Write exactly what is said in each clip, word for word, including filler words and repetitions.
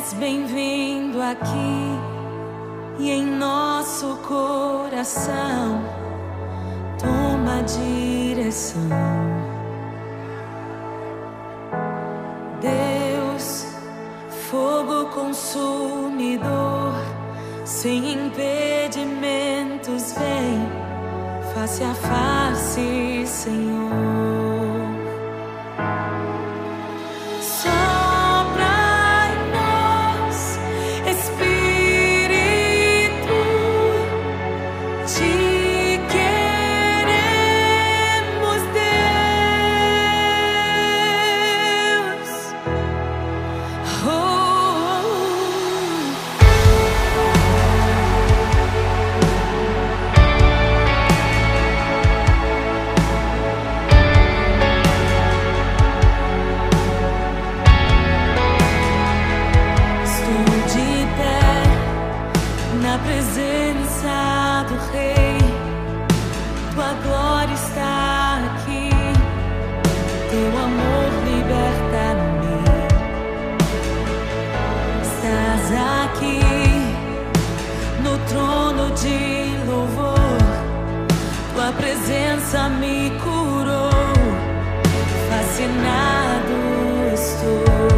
Bem-vindo aqui e em nosso coração. Toma a direção, Deus, fogo consumidor, sem impedimentos, vem face a face, Senhor. Na presença do Rei, tua glória está aqui, teu amor liberta-me. Estás aqui no trono de louvor, tua presença me curou, fascinado estou.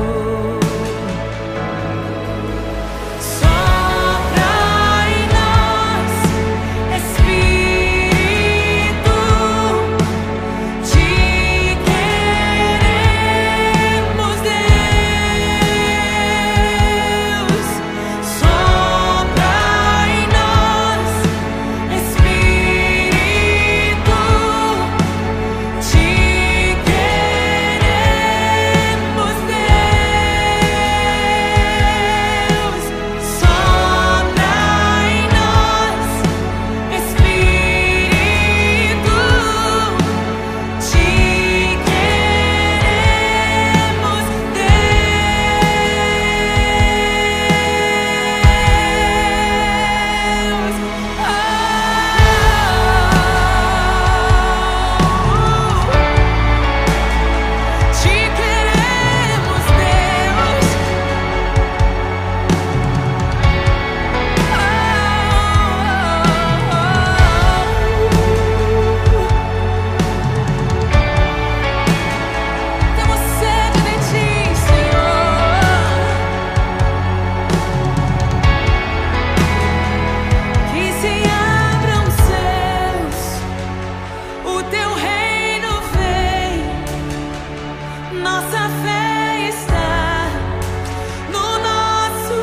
Nossa fé está no nosso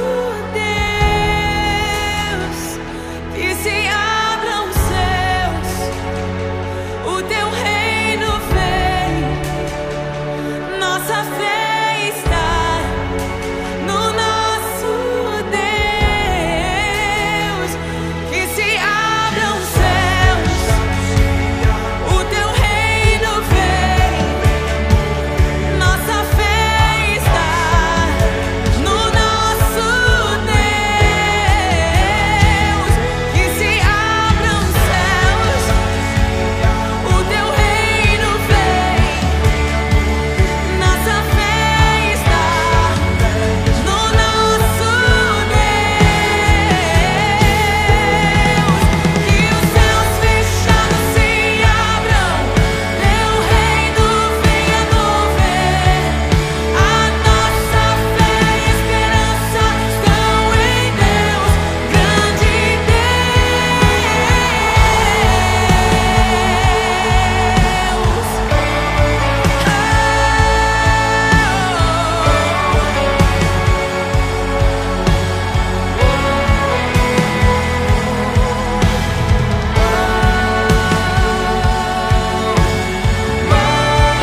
Deus, que se abram céus, o teu reino